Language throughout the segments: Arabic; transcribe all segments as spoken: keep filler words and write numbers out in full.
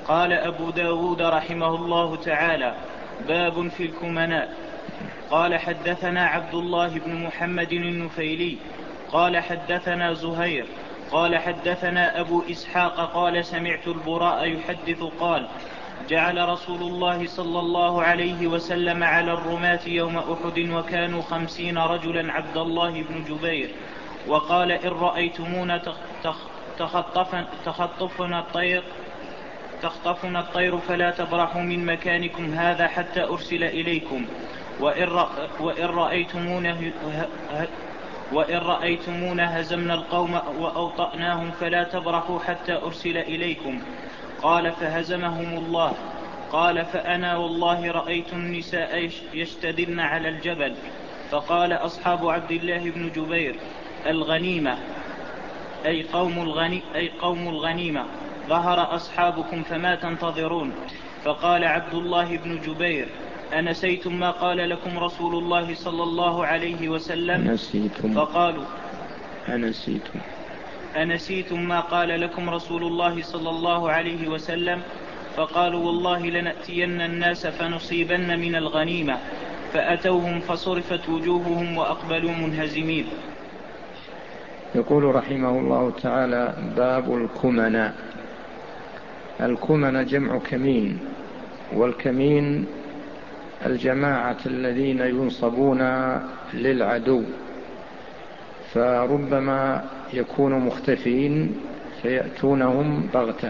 قال أبو داود رحمه الله تعالى: باب في الكمناء. قال حدثنا عبد الله بن محمد النفيلي قال حدثنا زهير قال حدثنا أبو إسحاق قال سمعت البراء يحدث قال: جعل رسول الله صلى الله عليه وسلم على الرماة يوم أحد وكانوا خمسين رجلا عبد الله بن جبير، وقال: إن رأيتمونا تخطفن تخطفنا الطير تخطفنا الطير فلا تبرحوا من مكانكم هذا حتى أرسل إليكم، وإن رأيتمونا وإن رأيتمونا هزمنا القوم وأوطأناهم فلا تبرحوا حتى أرسل إليكم. قال: فهزمهم الله. قال: فأنا والله رأيت النساء يشتدن على الجبل. فقال أصحاب عبد الله بن جبير: الغنيمة، أي قوم, الغني أي قوم الغنيمة، ظهر أصحابكم فما تنتظرون. فقال عبد الله بن جبير: أنسيتم ما قال لكم رسول الله صلى الله عليه وسلم؟ أنسيتم. فقالوا: أنسيتم أنسيتم ما قال لكم رسول الله صلى الله عليه وسلم؟ فقالوا: والله لنأتين الناس فنصيبن من الغنيمة. فأتوهم فصرفت وجوههم وأقبلوا منهزمين. يقول رحمه الله تعالى: باب الكمناء. الكمن جمع كمين، والكمين الجماعة الذين ينصبون للعدو، فربما يكون مختفين فيأتونهم بغتة.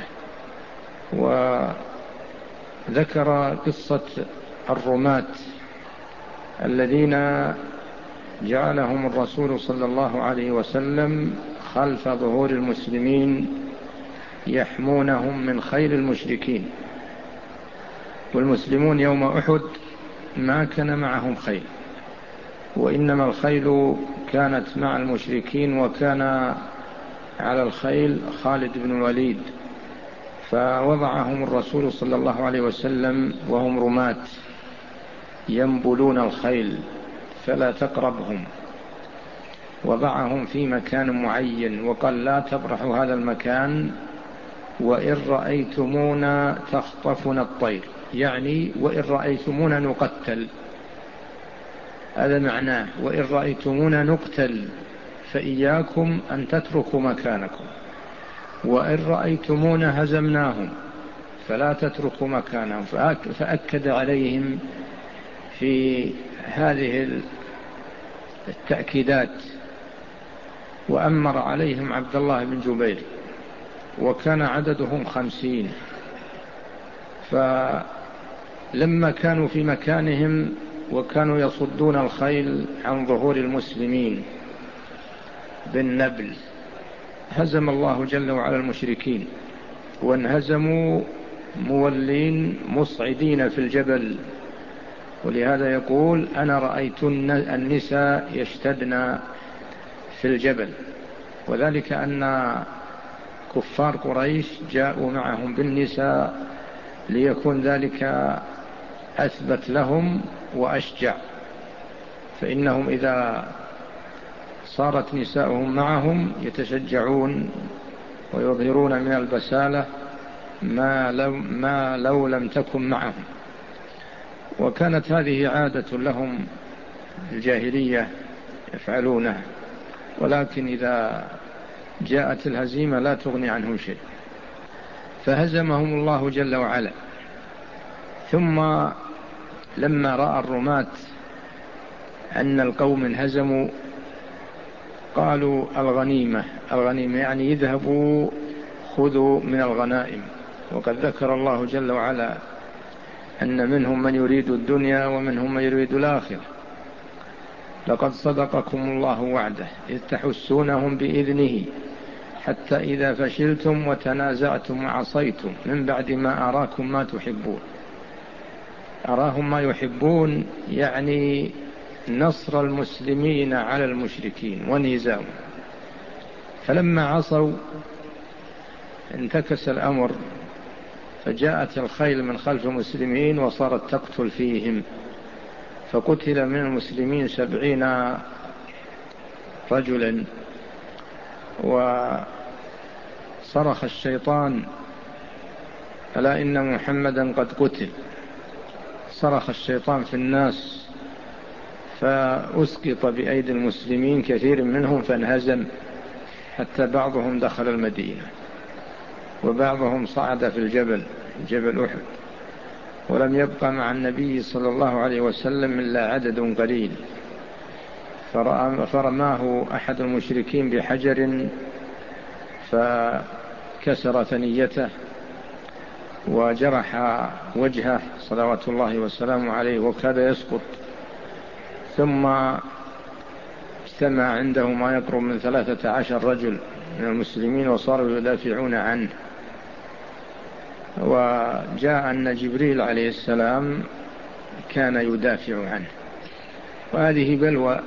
وذكر قصة الرماة الذين جعلهم الرسول صلى الله عليه وسلم خلف ظهور المسلمين يحمونهم من خيل المشركين. والمسلمون يوم أحد ما كان معهم خيل، وإنما الخيل كانت مع المشركين، وكان على الخيل خالد بن الوليد، فوضعهم الرسول صلى الله عليه وسلم وهم رماة ينبلون الخيل فلا تقربهم، وضعهم في مكان معين وقال: لا تبرحوا هذا المكان، وإن رأيتمونا تخطفنا الطير، يعني وإن رأيتمونا نقتل، هذا معناه، وإن رأيتمونا نقتل فإياكم أن تتركوا مكانكم، وإن رأيتمونا هزمناهم فلا تتركوا مكانهم. فأكد عليهم في هذه التأكيدات، وأمر عليهم عبد الله بن جبير، وكان عددهم خمسين. فلما كانوا في مكانهم وكانوا يصدون الخيل عن ظهور المسلمين بالنبل، هزم الله جل وعلا المشركين، وانهزموا مولين مصعدين في الجبل. ولهذا يقول: أنا رأيت النساء يشتدن في الجبل، وذلك أن كفار قريش جاءوا معهم بالنساء ليكون ذلك أثبت لهم وأشجع، فإنهم إذا صارت نساؤهم معهم يتشجعون ويظهرون من البسالة ما لو, ما لو لم تكن معهم. وكانت هذه عادة لهم الجاهلية يفعلونها، ولكن إذا جاءت الهزيمة لا تغني عنهم شيء. فهزمهم الله جل وعلا. ثم لما رأى الرماة أن القوم انهزموا قالوا: الغنيمة. الغنيمة يعني يذهبوا خذوا من الغنائم. وقد ذكر الله جل وعلا أن منهم من يريد الدنيا ومنهم من يريد الآخرة. لقد صدقكم الله وعده إذ تحسونهم بإذنه حتى إذا فشلتم وتنازعتم وعصيتم من بعد ما أراكم ما تحبون. أراهم ما يحبون يعني نصر المسلمين على المشركين ونزاعهم. فلما عصوا انتكس الأمر، فجاءت الخيل من خلف المسلمين وصارت تقتل فيهم، فقتل من المسلمين سبعين رجلا. وصرخ الشيطان ألا إن محمدا قد قتل. صرخ الشيطان في الناس فأسقط بأيدي المسلمين كثير منهم فانهزم، حتى بعضهم دخل المدينة وبعضهم صعد في الجبل جبل أحد، ولم يبقى مع النبي صلى الله عليه وسلم إلا عدد قليل. فرماه أحد المشركين بحجر فكسر ثنيته وجرح وجهه صلوات الله والسلام عليه وكاد يسقط. ثم اجتمع عنده ما يقرب من ثلاثة عشر رجل من المسلمين وصاروا يدافعون عنه. وجاء أن جبريل عليه السلام كان يدافع عنه. وهذه بلوى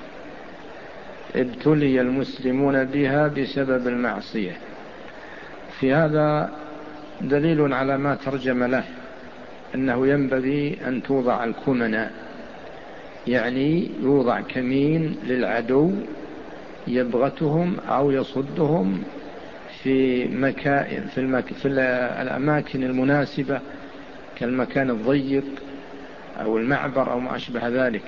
ابتلي المسلمون بها بسبب المعصية. في هذا دليل على ما ترجم له، أنه ينبغي أن توضع الكمنة، يعني يوضع كمين للعدو يبغتهم أو يصدهم في مكان في, المك... في الأماكن المناسبة كالمكان الضيق أو المعبر أو ما أشبه ذلك،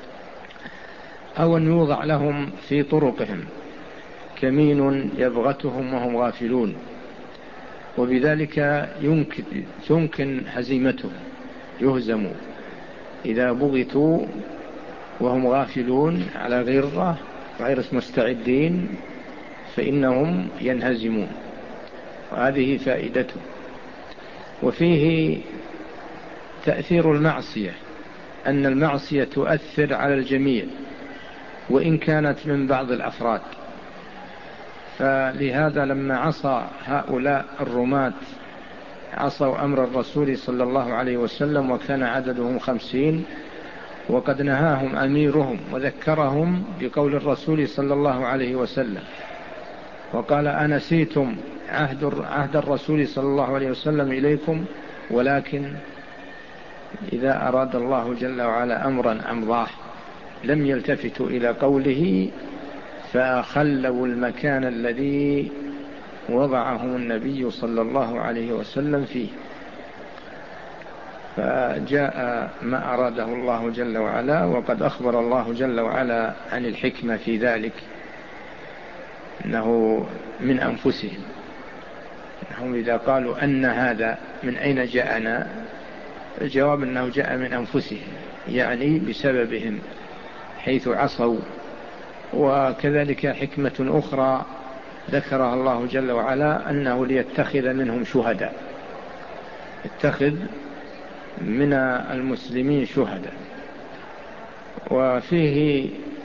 أو أن يوضع لهم في طرقهم كمين يبغتهم وهم غافلون، وبذلك يمكن تمكن هزيمتهم، يهزموا إذا بغتوا وهم غافلون على غيره غير مستعدين فإنهم ينهزمون. وهذه فائدته. وفيه تأثير المعصية، أن المعصية تؤثر على الجميع وإن كانت من بعض الأفراد. فلهذا لما عصى هؤلاء الرماة عصوا أمر الرسول صلى الله عليه وسلم وكان عددهم خمسين، وقد نهاهم أميرهم وذكرهم بقول الرسول صلى الله عليه وسلم وقال: أنسيتم عهد, عهد الرسول صلى الله عليه وسلم إليكم، ولكن إذا أراد الله جل وعلا أمرا أمضاه لم يلتفتوا إلى قوله فخلوا المكان الذي وضعهم النبي صلى الله عليه وسلم فيه. فجاء ما أراده الله جل وعلا، وقد أخبر الله جل وعلا عن الحكمة في ذلك، أنه من أنفسهم. هم إذا قالوا أن هذا من أين جاءنا، الجواب أنه جاء من أنفسهم، يعني بسببهم حيث عصوا. وكذلك حكمة أخرى ذكرها الله جل وعلا، أنه ليتخذ منهم شهداء، اتخذ من المسلمين شهداء. وفيه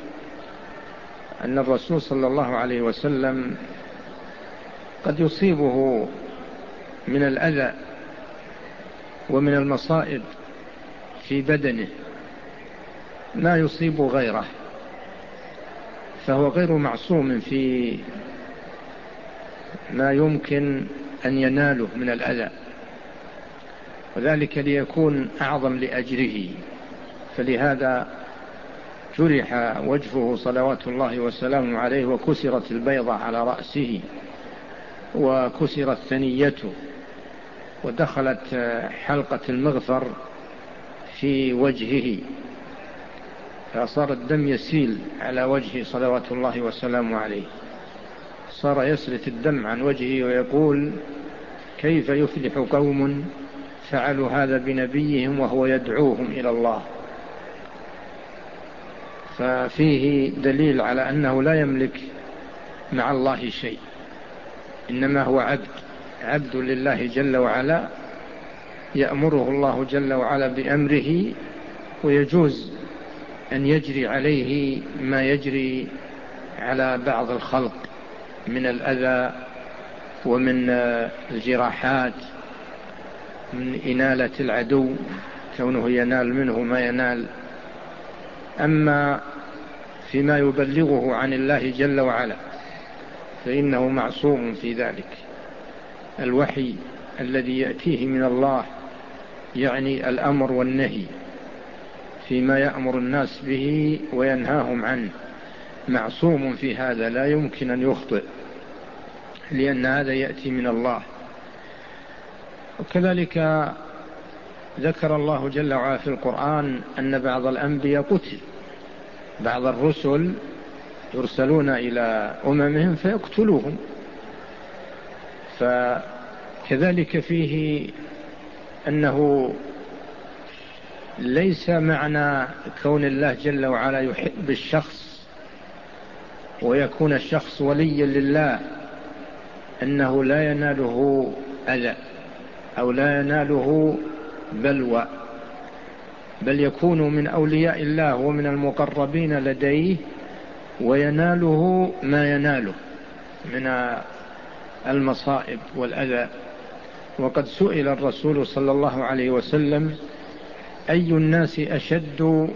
أن الرسول صلى الله عليه وسلم قد يصيبه من الأذى ومن المصائب في بدنه ما يصيب غيره، فهو غير معصوم في ما يمكن أن يناله من الأذى، وذلك ليكون أعظم لأجره. فلهذا جرح وجهه صلوات الله وسلامه عليه، وكسرت البيضة على رأسه، وكسرت ثنيته، ودخلت حلقة المغفر في وجهه، فصار الدم يسيل على وجهه صلوات الله وسلامه عليه. صار يسرت الدم عن وجهه ويقول: كيف يفلح قوم فعلوا هذا بنبيهم وهو يدعوهم إلى الله. ففيه دليل على أنه لا يملك مع الله شيء، إنما هو عبد عبد لله جل وعلا، يأمره الله جل وعلا بأمره، ويجوز أن يجري عليه ما يجري على بعض الخلق من الأذى ومن الجراحات، من إنالة العدو، كونه ينال منه ما ينال. أما فيما يبلغه عن الله جل وعلا فإنه معصوم في ذلك. الوحي الذي يأتيه من الله، يعني الأمر والنهي فيما يأمر الناس به وينهاهم عنه، معصوم في هذا، لا يمكن أن يخطئ، لأن هذا يأتي من الله. وكذلك ذكر الله جل وعلا في القرآن أن بعض الأنبياء قتل، بعض الرسل يرسلون إلى أممهم فيقتلوهم. فكذلك فيه أنه ليس معنى كون الله جل وعلا يحب الشخص ويكون الشخص وليا لله أنه لا يناله أذى أو لا يناله بلوى، بل يكون من أولياء الله ومن المقربين لديه ويناله ما يناله من المصائب والأذى. وقد سئل الرسول صلى الله عليه وسلم: أي الناس أشد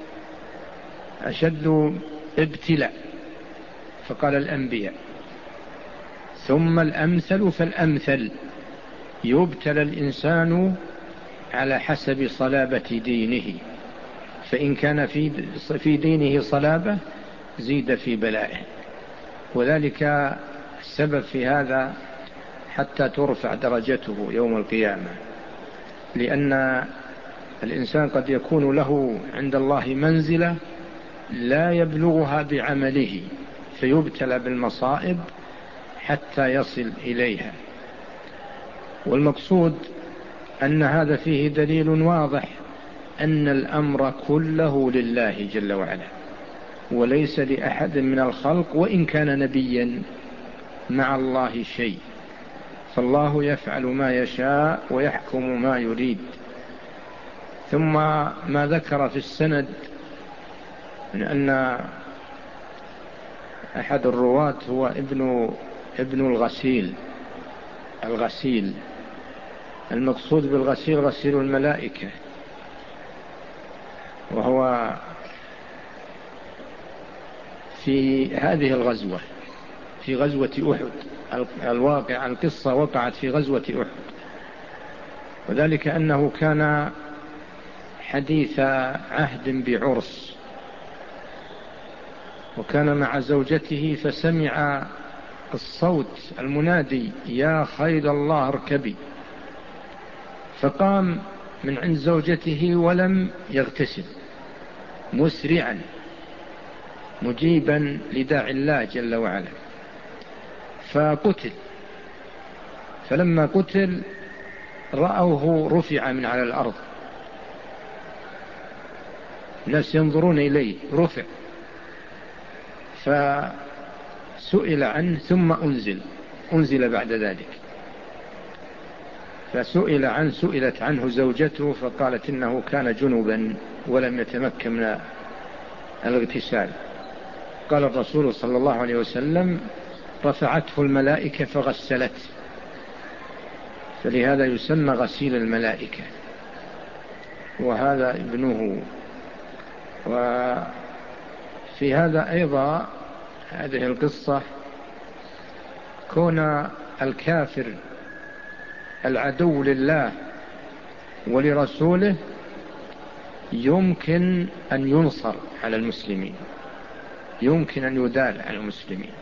أشد ابتلاء؟ فقال: الأنبياء، ثم الأمثل فالأمثل، يبتلى الإنسان على حسب صلابة دينه، فإن كان في في دينه صلابة زيد في بلائه. وذلك السبب في هذا حتى ترفع درجته يوم القيامة، لأن الإنسان قد يكون له عند الله منزلة لا يبلغها بعمله فيبتلى بالمصائب حتى يصل إليها. والمقصود أن هذا فيه دليل واضح أن الأمر كله لله جل وعلا وليس لأحد من الخلق وإن كان نبيا مع الله شيء، فالله يفعل ما يشاء ويحكم ما يريد. ثم ما ذكر في السند من أن أحد الرواة هو ابن ابن الغسيل الغسيل المقصود بالغسيل غسيل الملائكة، وهو في هذه الغزوة في غزوة أحد. الواقع القصة وقعت في غزوة أحد، وذلك أنه كان حديث عهد بعرس، وكان مع زوجته فسمع الصوت المنادي: يا خيل الله اركبي، فقام من عند زوجته ولم يغتسل مسرعا مجيبا لداعي الله جل وعلا، فقتل. فلما قتل رأوه رفع من على الأرض، الناس ينظرون إليه، رفع، فسئل عنه ثم أنزل أنزل بعد ذلك. فسئل عنه سئلت عنه زوجته فقالت إنه كان جنبا ولم يتمكن من الاغتسال. قال الرسول صلى الله عليه وسلم: رفعته الملائكة فغسلت، فلهذا يسمى غسيل الملائكة، وهذا ابنه. وفي هذا أيضا هذه القصة كون الكافر العدو لله ولرسوله يمكن أن ينصر على المسلمين، يمكن أن يدال على المسلمين،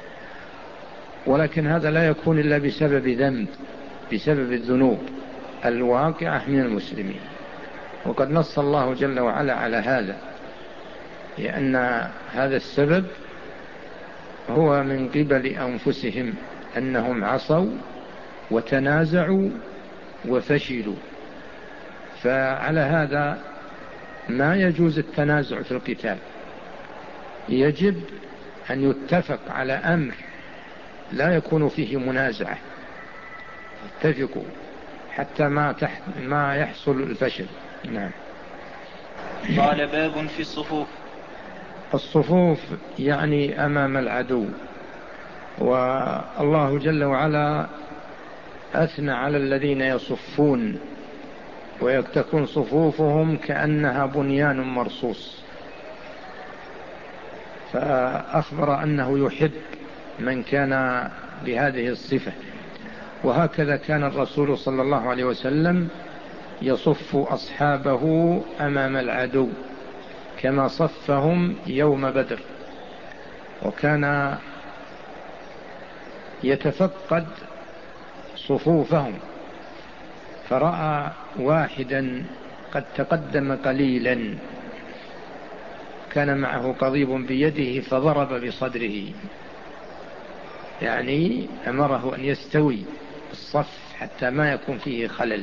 ولكن هذا لا يكون إلا بسبب ذنب، بسبب الذنوب الواقعة من المسلمين. وقد نص الله جل وعلا على هذا، لأن هذا السبب هو من قبل أنفسهم، أنهم عصوا وتنازعوا وفشلوا. فعلى هذا ما يجوز التنازع في القتال، يجب أن يتفق على أمر لا يكون فيه منازعة، اتفقوا حتى ما, تحت ما يحصل الفشل. نعم. قال: باب في الصفوف. الصفوف يعني أمام العدو، والله جل وعلا أثنى على الذين يصفون ويتكون صفوفهم كأنها بنيان مرصوص، فأخبر أنه يحب من كان بهذه الصفة. وهكذا كان الرسول صلى الله عليه وسلم يصف أصحابه أمام العدو كما صفهم يوم بدر، وكان يتفقد صفوفهم فرأى واحدا قد تقدم قليلا كان معه قضيب بيده فضرب بصدره، يعني أمره أن يستوي الصف حتى ما يكون فيه خلل.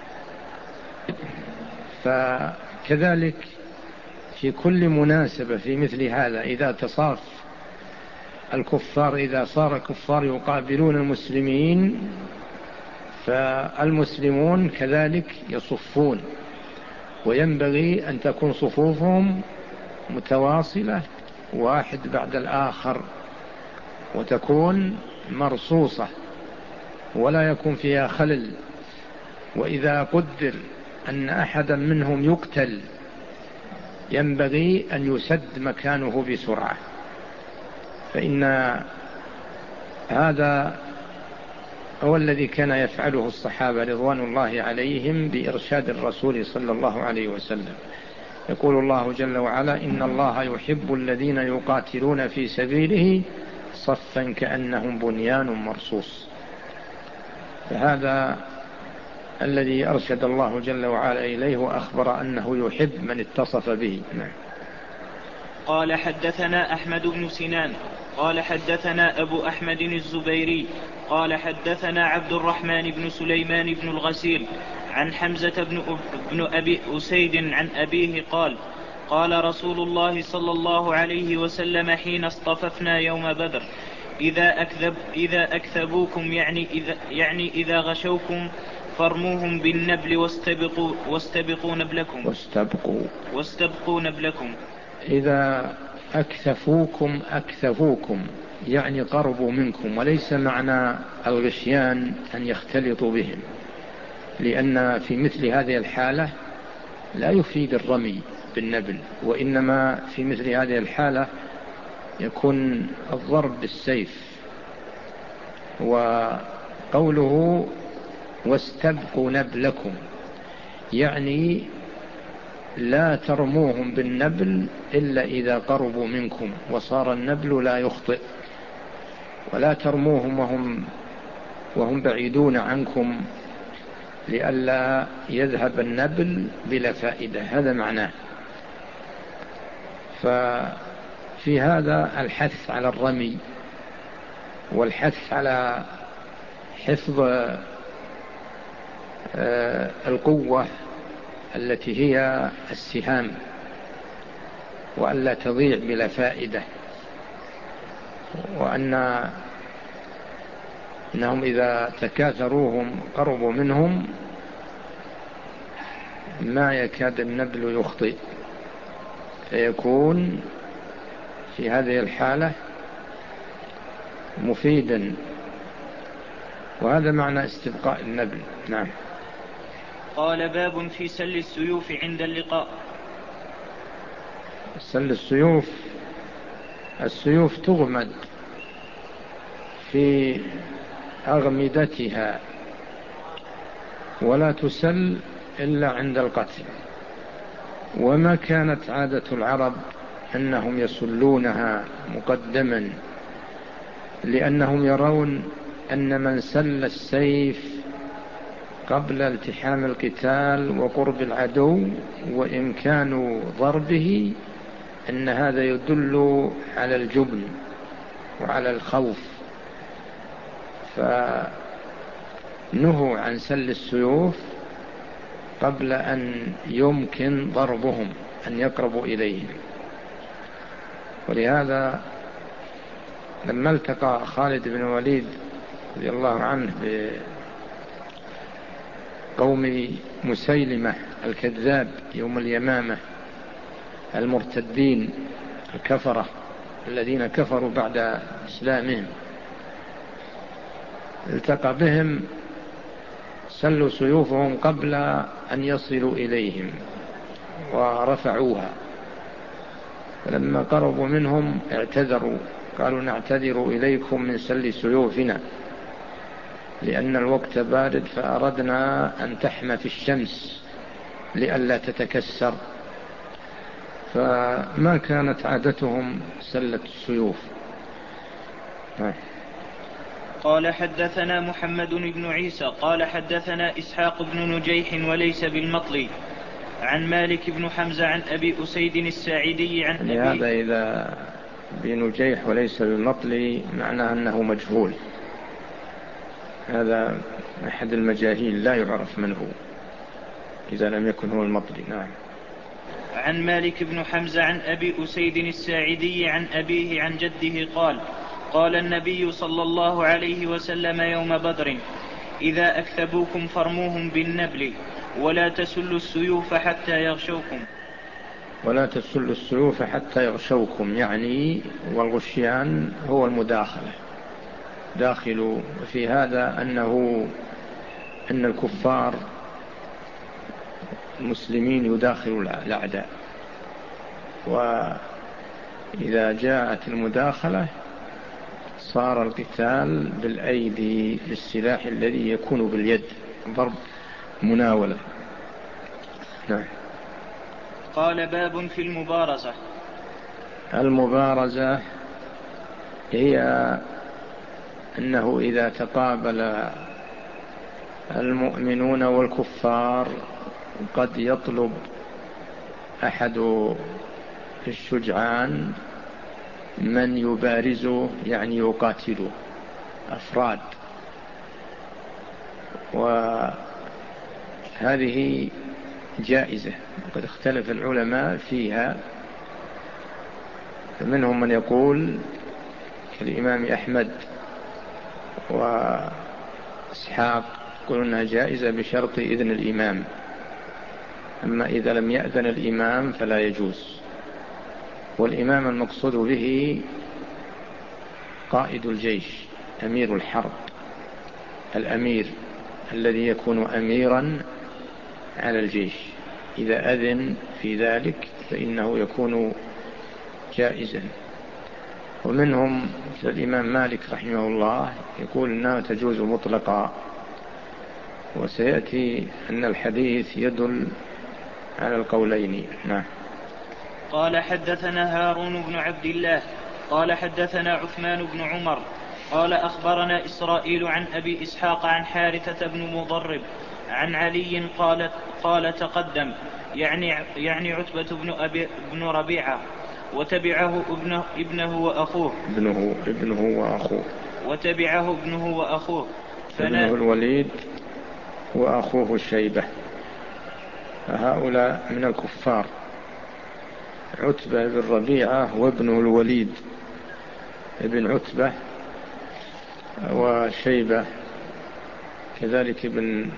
فكذلك في كل مناسبة في مثل هذا إذا تصاف الكفار، إذا صار الكفار يقابلون المسلمين فالمسلمون كذلك يصفون، وينبغي أن تكون صفوفهم متواصلة واحد بعد الآخر، وتكون مرصوصة ولا يكون فيها خلل. وإذا قدر أن أحدا منهم يقتل ينبغي أن يسد مكانه بسرعة، فإن هذا هو الذي كان يفعله الصحابة رضوان الله عليهم بإرشاد الرسول صلى الله عليه وسلم. يقول الله جل وعلا: إن الله يحب الذين يقاتلون في سبيله صفا كأنهم بنيان مرصوص. فهذا الذي أرشد الله جل وعلا إليه وأخبر أنه يحب من اتصف به. نعم. قال حدثنا أحمد بن سنان قال حدثنا أبو أحمد الزبيري قال حدثنا عبد الرحمن بن سليمان بن الغسيل عن حمزة بن, بن أبي أسيد عن أبيه قال: قال رسول الله صلى الله عليه وسلم حين اصطففنا يوم بدر: إذا, أكذب إذا أكذبوكم يعني إذا, يعني إذا غشوكم فارموهم بالنبل واستبقوا, واستبقوا نبلكم واستبقوا, واستبقوا نبلكم. إذا أكثفوكم أكثفوكم يعني قربوا منكم، وليس معنى الغشيان أن يختلطوا بهم، لأن في مثل هذه الحالة لا يفيد الرمي بالنبل، وإنما في مثل هذه الحالة يكون الضرب بالسيف. وقوله واستبقوا نبلكم يعني لا ترموهم بالنبل إلا إذا قربوا منكم وصار النبل لا يخطئ، ولا ترموهم وهم, وهم بعيدون عنكم لئلا يذهب النبل بلا فائدة. هذا معناه. ففي هذا الحث على الرمي والحث على حفظ القوة التي هي السهام وألا تضيع بلا فائدة، وأن إنهم إذا تكاثروهم قربوا منهم ما يكاد النبل يخطئ، فيكون في هذه الحالة مفيدا، وهذا معنى استبقاء النبل. نعم. قال: باب في سل السيوف عند اللقاء. سل السيوف، السيوف تغمد في أغمدتها ولا تسل إلا عند القتل، وما كانت عادة العرب أنهم يسلونها مقدما، لأنهم يرون أن من سل السيف قبل التحام القتال وقرب العدو وإمكان ضربه أن هذا يدل على الجبن وعلى الخوف، فنهوا عن سل السيوف قبل أن يمكن ضربهم، أن يقربوا إليهم. ولهذا لما التقى خالد بن الوليد رضي الله عنه بقوم مسيلمة الكذاب يوم اليمامة المرتدين الكفرة الذين كفروا بعد إسلامهم، التقى بهم سلوا سيوفهم قبل أن يصلوا إليهم ورفعوها، فلما قربوا منهم اعتذروا، قالوا: نعتذر إليكم من سل سيوفنا لأن الوقت بارد فأردنا أن تحمى في الشمس لئلا تتكسر، فما كانت عادتهم سلة السيوف. قال حدثنا محمد بن عيسى قال حدثنا إسحاق بن نجيح وليس بالمطلي عن مالك بن حمزة عن أبي أسيد الساعدي عن أبي. هذا إذا بنجيح وليس بالمطلي معناه أنه مجهول، هذا أحد المجاهيل لا يعرف من هو إذا لم يكن هو المطلي. نعم. عن مالك بن حمزة عن أبي أسيد الساعدي عن أبيه عن جده قال قال النبي صلى الله عليه وسلم يوم بدر إذا أكثبوكم فارموهم بالنبل ولا تسلوا السيوف حتى يغشوكم. ولا تسلوا السيوف حتى يغشوكم يعني والغشيان هو المداخلة، داخل في هذا أنه أن الكفار المسلمين يداخلوا الأعداء، وإذا جاءت المداخلة صار القتال بالأيدي بالسلاح الذي يكون باليد، ضرب مناولة. نعم. قال باب في المبارزة. المبارزة هي أنه إذا تقابل المؤمنون والكفار قد يطلب أحد الشجعان من يبارزه يعني يقاتله أفراد، وهذه جائزة قد اختلف العلماء فيها، فمنهم من يقول الإمام أحمد وإسحاق يقولون أنها جائزة بشرط إذن الإمام، أما إذا لم يأذن الإمام فلا يجوز. والإمام المقصود به قائد الجيش أمير الحرب، الأمير الذي يكون أميرا على الجيش، إذا أذن في ذلك فإنه يكون جائزا. ومنهم الإمام مالك رحمه الله يقول أنها تجوز مطلقا، وسيأتي أن الحديث يدل على القولين. نعم. قال حدثنا هارون بن عبد الله قال حدثنا عثمان بن عمر قال أخبرنا إسرائيل عن أبي إسحاق عن حارثة بن مضرب عن علي قال قال تقدم يعني يعني عتبة بن أبي بن ربيعة وتبعه ابنه ابنه وأخوه ابنه ابنه وأخوه وتبعه ابنه وأخوه ابنه الوليد وأخوه الشيبة، هؤلاء من الكفار، عتبة بن ربيعة وابنه الوليد ابن عتبة وشيبة كذلك ابن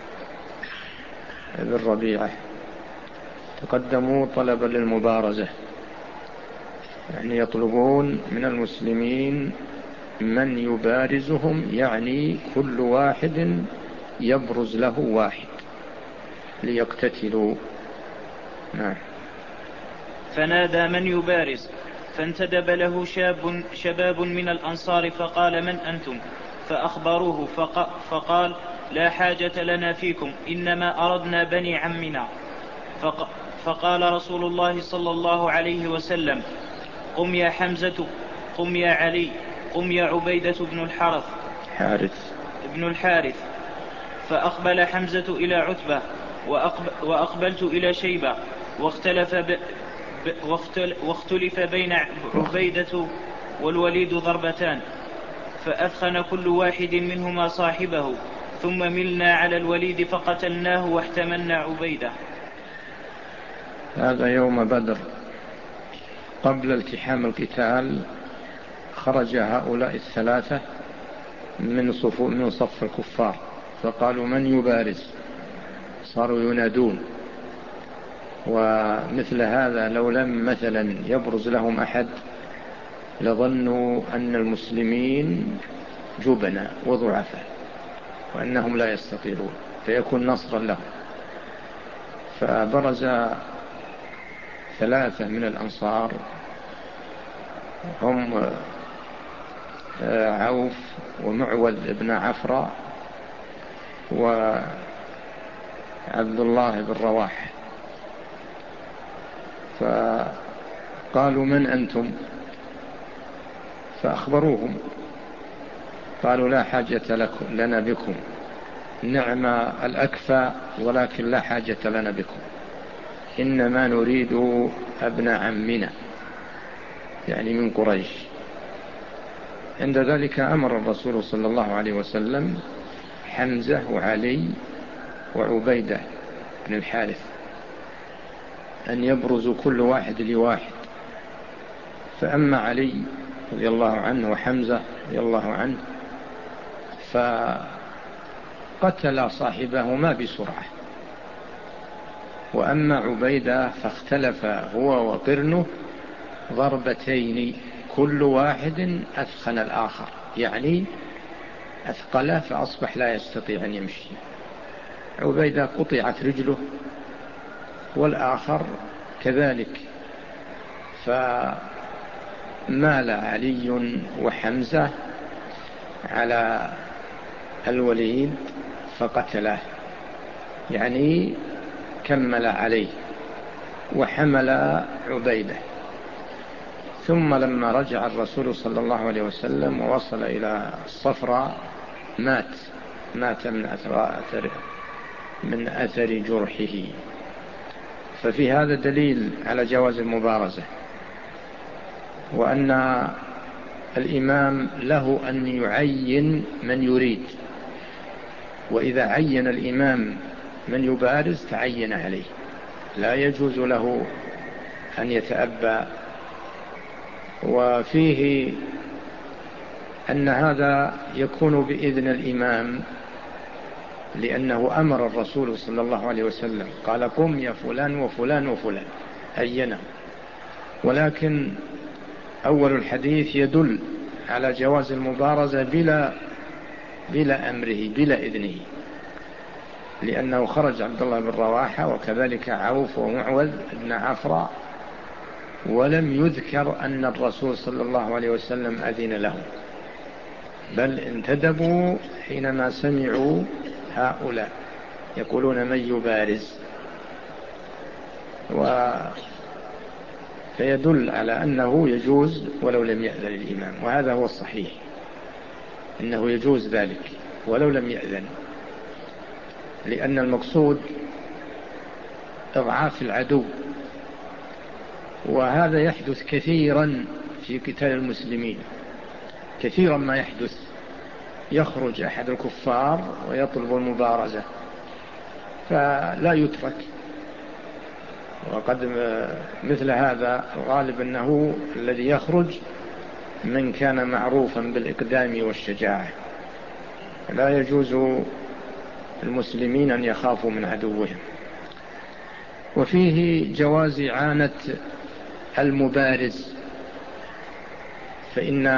ابن ربيعة تقدموا طلبا للمبارزة، يعني يطلبون من المسلمين من يبارزهم، يعني كل واحد يبرز له واحد ليقتتلوا. نعم. فنادى من يبارز فانتدب له شاب شباب من الأنصار فقال من أنتم؟ فأخبروه فق فقال لا حاجة لنا فيكم إنما أردنا بني عمنا. فق فقال رسول الله صلى الله عليه وسلم قم يا حمزة قم يا علي قم يا عبيدة بن الحارث حارث ابن الحارث. فأقبل حمزة إلى عتبة وأقب وأقبلت إلى شيبة واختلف, ب... ب... واختل... واختلف بين عبيدة والوليد ضربتان، فأثخن كل واحد منهما صاحبه ثم ملنا على الوليد فقتلناه واحتملنا عبيدة. هذا يوم بدر. قبل التحام القتال خرج هؤلاء الثلاثة من صف من صف الكفار فقالوا من يبارز، صاروا ينادون. ومثل هذا لو لم مثلا يبرز لهم أحد لظنوا أن المسلمين جبنا وضعفا وأنهم لا يستطيعون فيكون نصرا لهم. فبرز ثلاثة من الأنصار هم عوف ومعوذ بن عفرة وعبد الله بن رواح، فقالوا من أنتم؟ فأخبروهم قالوا لا حاجة لكم لنا بكم، نعم الأكفى ولكن لا حاجة لنا بكم، إنما نريد ابن عمنا يعني من قريش. عند ذلك أمر الرسول صلى الله عليه وسلم حمزة وعلي وعبيدة بن الحارث أن يبرزوا كل واحد لواحد. فأما علي رضي الله عنه وحمزة رضي الله عنه فقتل صاحبهما بسرعة، وأما عبيدة فاختلف هو وقرنه ضربتين كل واحد أثخن الآخر، يعني أثقله فأصبح لا يستطيع أن يمشي. عبيدة قطعت رجله والآخر كذلك، فمال علي وحمزة على الوليد فقتله، يعني كمل عليه وحمل عبيدة. ثم لما رجع الرسول صلى الله عليه وسلم ووصل إلى الصفراء مات مات من أثر من أثر جرحه. ففي هذا دليل على جواز المبارزة، وأن الإمام له أن يعين من يريد، وإذا عين الإمام من يبارز تعين عليه، لا يجوز له أن يتأبى. وفيه أن هذا يكون بإذن الإمام، لأنه أمر الرسول صلى الله عليه وسلم قال قم يا فلان وفلان وفلان أينه. ولكن أول الحديث يدل على جواز المبارزة بلا بلا أمره بلا إذنه، لأنه خرج عبد الله بن رواحة وكذلك عوف ومعوذ بن عفراء، ولم يذكر أن الرسول صلى الله عليه وسلم أذن له، بل انتدبوا حينما سمعوا هؤلاء يقولون من يبارز، و فيدل على أنه يجوز ولو لم يأذن الإمام، وهذا هو الصحيح، إنه يجوز ذلك ولو لم يأذن، لأن المقصود إضعاف العدو، وهذا يحدث كثيرا في قتال المسلمين، كثيرا ما يحدث، يخرج أحد الكفار ويطلب المبارزة فلا يترك. وقد مثل هذا الغالب أنه الذي يخرج من كان معروفا بالإقدام والشجاعة، لا يجوز المسلمين أن يخافوا من عدوهم. وفيه جواز إعانة المبارز، فإن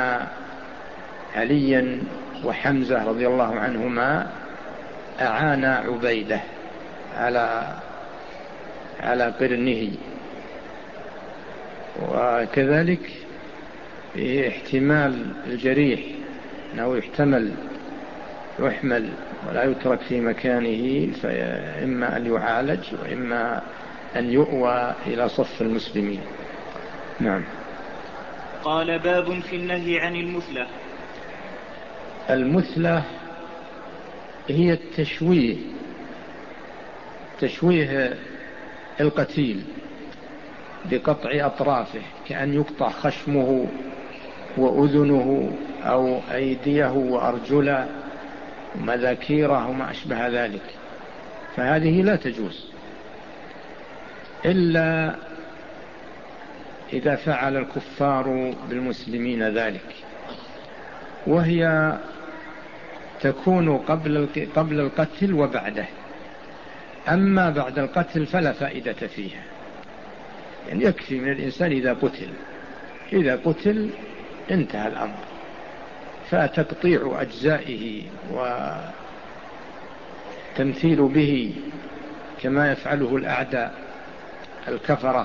عليا وحمزة رضي الله عنهما أعان عبيدة على على قرنه، وكذلك احتمال الجريح أنه يحتمل يحمل ولا يترك في مكانه، فإما أن يعالج وإما أن يؤوى إلى صف المسلمين. نعم. قال باب في النهي عن المثلة. المثلة هي التشويه تشويه القتيل بقطع أطرافه، كأن يقطع خشمه وأذنه أو أيديه وأرجله ومذاكيره وما أشبه ذلك، فهذه لا تجوز إلا إذا فعل الكفار بالمسلمين ذلك، وهي تكون قبل قبل القتل وبعده. أما بعد القتل فلا فائدة فيها، يعني يكفي من الإنسان إذا قتل إذا قتل انتهى الأمر، فتقطيع أجزائه وتمثيل به كما يفعله الأعداء الكفرة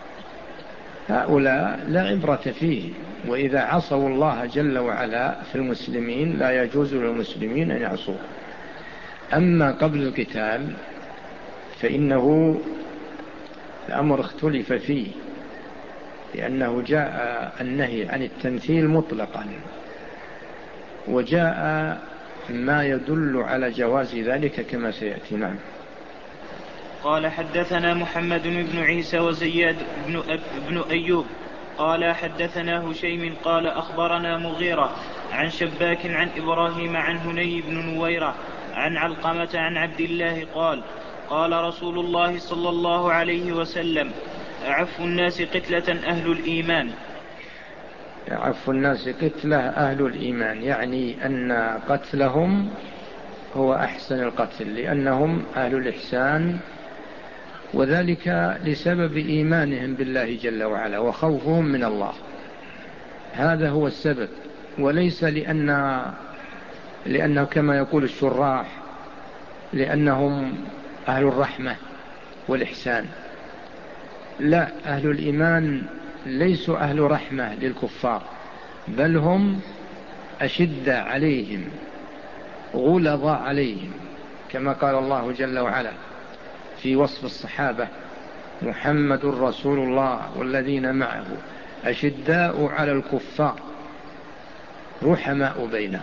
هؤلاء لا عبرة فيه. وإذا عصوا الله جل وعلا في المسلمين لا يجوز للمسلمين أن يعصوه. أما قبل القتال فإنه الأمر اختلف فيه، لأنه جاء النهي عن التمثيل مطلقا، وجاء ما يدل على جواز ذلك كما سيأتي. نعم. قال حدثنا محمد بن عيسى وزياد بن, أب بن أيوب قال حدثنا هشيم قال أخبرنا مغيرة عن شباك عن إبراهيم عن هني بن نويرة عن علقمة عن عبد الله قال قال رسول الله صلى الله عليه وسلم أعف الناس قتلة أهل الإيمان. أعف الناس قتلة أهل الإيمان، يعني أن قتلهم هو أحسن القتل لأنهم أهل الإحسان، وذلك لسبب إيمانهم بالله جل وعلا وخوفهم من الله، هذا هو السبب، وليس لأن لأنه كما يقول الشراح لأنهم أهل الرحمة والإحسان. لا، أهل الإيمان ليسوا أهل رحمة للكفار، بل هم أشد عليهم غلظ عليهم، كما قال الله جل وعلا في وصف الصحابة: محمد رسول الله والذين معه أشداء على الكفار رحماء بينهم.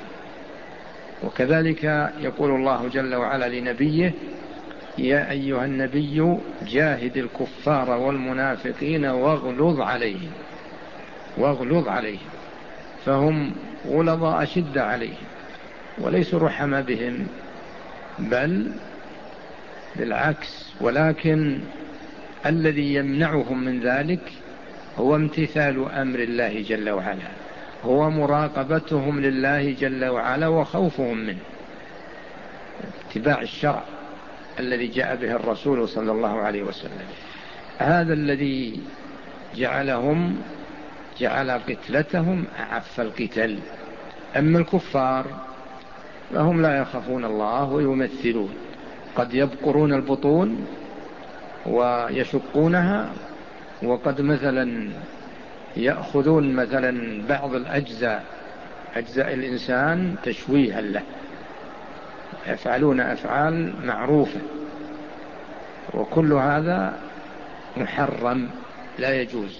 وكذلك يقول الله جل وعلا لنبيه: يا أيها النبي جاهد الكفار والمنافقين واغلظ عليهم واغلظ عليهم فهم غلظ أشد عليهم، وليسوا رحماء بهم، بل بالعكس، ولكن الذي يمنعهم من ذلك هو امتثال أمر الله جل وعلا، هو مراقبتهم لله جل وعلا وخوفهم منه، اتباع الشرع الذي جاء به الرسول صلى الله عليه وسلم، هذا الذي جعلهم جعل قتلتهم أعف القتل. أما الكفار فهم لا يخافون الله ويمثلون، قد يبقرون البطون ويشقونها، وقد مثلا يأخذون مثلا بعض الأجزاء أجزاء الإنسان تشويها له، يفعلون أفعال معروفة، وكل هذا محرم لا يجوز،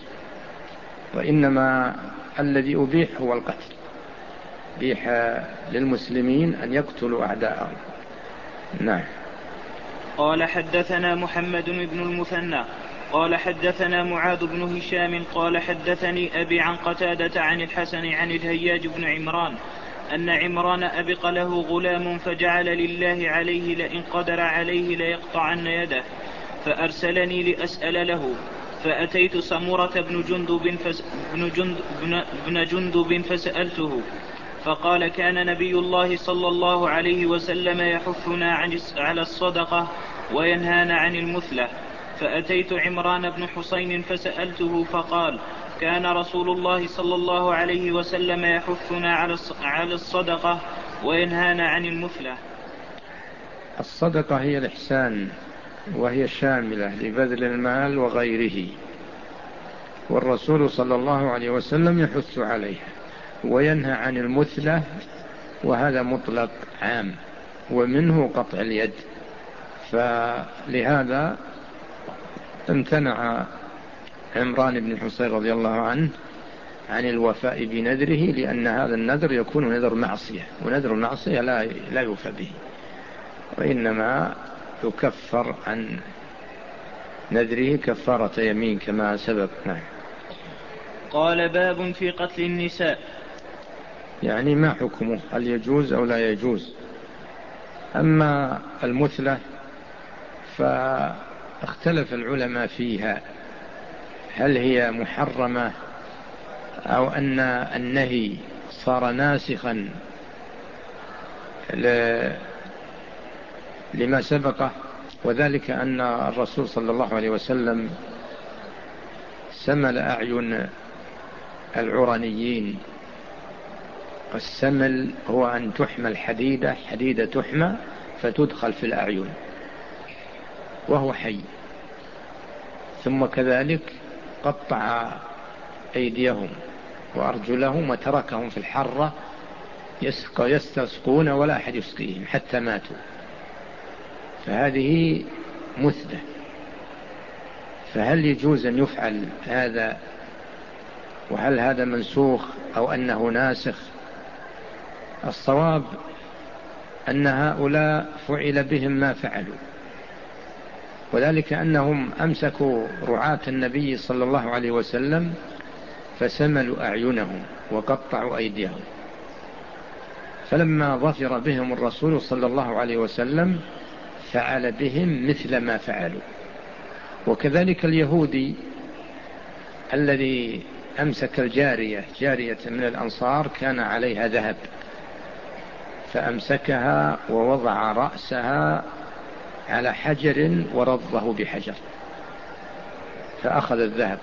وإنما الذي أبيح هو القتل، أبيح للمسلمين أن يقتلوا أعداءهم. نعم. قال حدثنا محمد بن المثنى قال حدثنا معاذ بن هشام قال حدثني أبي عن قتادة عن الحسن عن الهياج بن عمران أن عمران أبق له غلام فجعل لله عليه لئن قدر عليه ليقطعن يده، فأرسلني لأسأل له، فأتيت سمرة بن جندب, فس بن جند بن جندب فسألته، فقال كان نبي الله صلى الله عليه وسلم يحثنا على الصدقة وينهانا عن المثلة. فأتيت عمران بن حسين فسألته فقال كان رسول الله صلى الله عليه وسلم يحثنا على الصدقة وينهانا عن المثلة. الصدقة هي الإحسان، وهي شاملة لبذل المال وغيره، والرسول صلى الله عليه وسلم يحث عليها وينهى عن المثلة، وهذا مطلق عام، ومنه قطع اليد. فلهذا امتنع عمران بن حسين رضي الله عنه عن الوفاء بنذره، لأن هذا النذر يكون نذر معصية، ونذر المعصية لا لا يوفى به، وإنما يكفر عن نذره كفارة يمين كما سبق. نعم. قال باب في قتل النساء، يعني ما حكمه، هل يجوز أو لا يجوز؟ أما المثلة فاختلف العلماء فيها، هل هي محرمة أو أن النهي صار ناسخا لما سبقه، وذلك أن الرسول صلى الله عليه وسلم سمل أعين العرانيين. السمل هو أن تحمل حديدة حديدة تحمى فتدخل في الأعين وهو حي، ثم كذلك قطع أيديهم وأرجلهم وتركهم في الحرة يستسقون ولا أحد يسقيهم حتى ماتوا، فهذه مثلة. فهل يجوز أن يفعل هذا، وهل هذا منسوخ أو أنه ناسخ؟ الصواب أن هؤلاء فعل بهم ما فعلوا، وذلك أنهم أمسكوا رعاة النبي صلى الله عليه وسلم فسملوا أعينهم وقطعوا أيديهم، فلما ظفر بهم الرسول صلى الله عليه وسلم فعل بهم مثل ما فعلوا. وكذلك اليهودي الذي أمسك الجارية جارية من الأنصار كان عليها ذهب، فأمسكها ووضع رأسها على حجر ورضه بحجر فأخذ الذهب،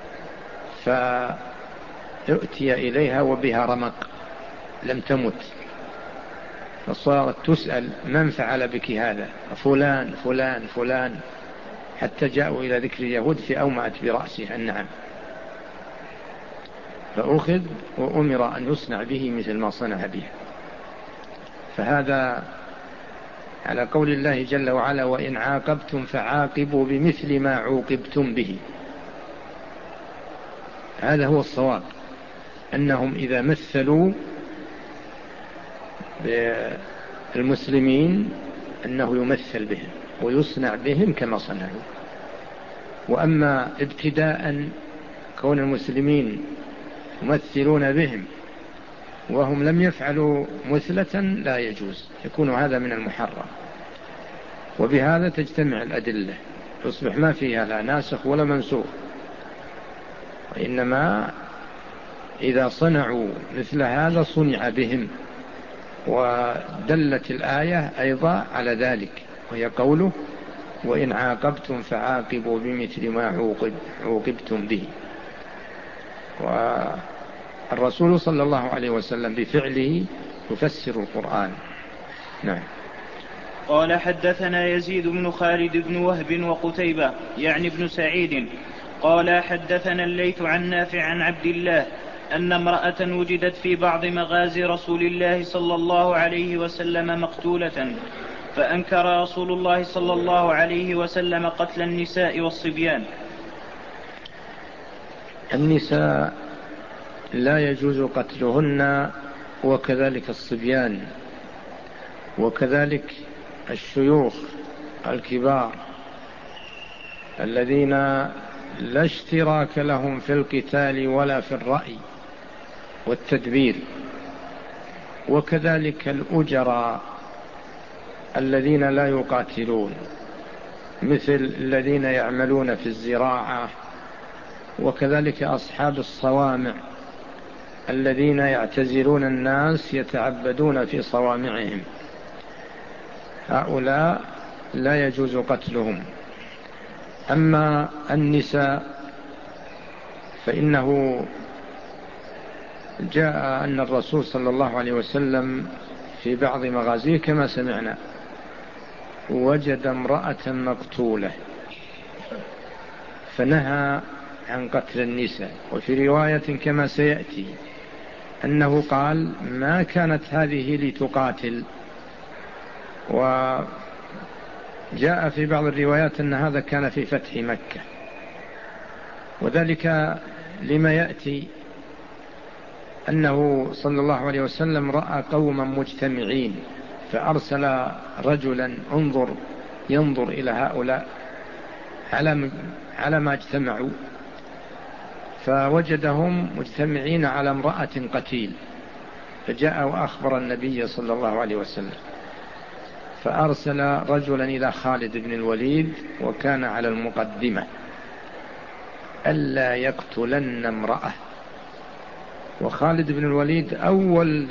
فأتي إليها وبها رمق لم تمت، فصارت تسأل من فعل بك هذا؟ فلان فلان فلان، حتى جاءوا إلى ذكر اليهود فأومأت برأسها النعم، فأخذ وأمر أن يصنع به مثل ما صنع به. فهذا على قول الله جل وعلا: وإن عاقبتم فعاقبوا بمثل ما عوقبتم به. هذا هو الصواب، أنهم إذا مثلوا بالمسلمين أنه يمثل بهم ويصنع بهم كما صنعوا. وأما ابتداء كون المسلمين يمثلون بهم وهم لم يفعلوا مثلة لا يجوز، يكون هذا من المحرم. وبهذا تجتمع الأدلة، يصبح ما فيها لا ناسخ ولا منسوخ، وإنما إذا صنعوا مثل هذا صنع بهم. ودلت الآية أيضا على ذلك، وهي قوله: وإن عاقبتم فعاقبوا بمثل ما عوقب عوقبتم به. والرسول صلى الله عليه وسلم بفعله يفسر القرآن. نعم. قال: حدثنا يزيد بن خالد بن وهب وقتيبة يعني بن سعيد قال: حدثنا الليث عن نافع عن عبد الله أن امرأة وجدت في بعض مغازي رسول الله صلى الله عليه وسلم مقتولة، فأنكر رسول الله صلى الله عليه وسلم قتل النساء والصبيان. النساء لا يجوز قتلهن، وكذلك الصبيان، وكذلك الشيوخ الكبار الذين لا اشتراك لهم في القتال ولا في الرأي والتدبير، وكذلك الأجراء الذين لا يقاتلون مثل الذين يعملون في الزراعة، وكذلك أصحاب الصوامع الذين يعتزلون الناس يتعبدون في صوامعهم، هؤلاء لا يجوز قتلهم. أما النساء فإنه جاء أن الرسول صلى الله عليه وسلم في بعض مغازيه كما سمعنا وجد امرأة مقتولة فنهى عن قتل النساء. وفي رواية كما سيأتي أنه قال: ما كانت هذه لتقاتل. وجاء في بعض الروايات أن هذا كان في فتح مكة، وذلك لما يأتي أنه صلى الله عليه وسلم رأى قوما مجتمعين فأرسل رجلا انظر ينظر إلى هؤلاء على ما اجتمعوا، فوجدهم مجتمعين على امرأة قتيل، فجاء وأخبر النبي صلى الله عليه وسلم، فأرسل رجلا إلى خالد بن الوليد وكان على المقدمة ألا يقتلن امرأة. وخالد بن الوليد أول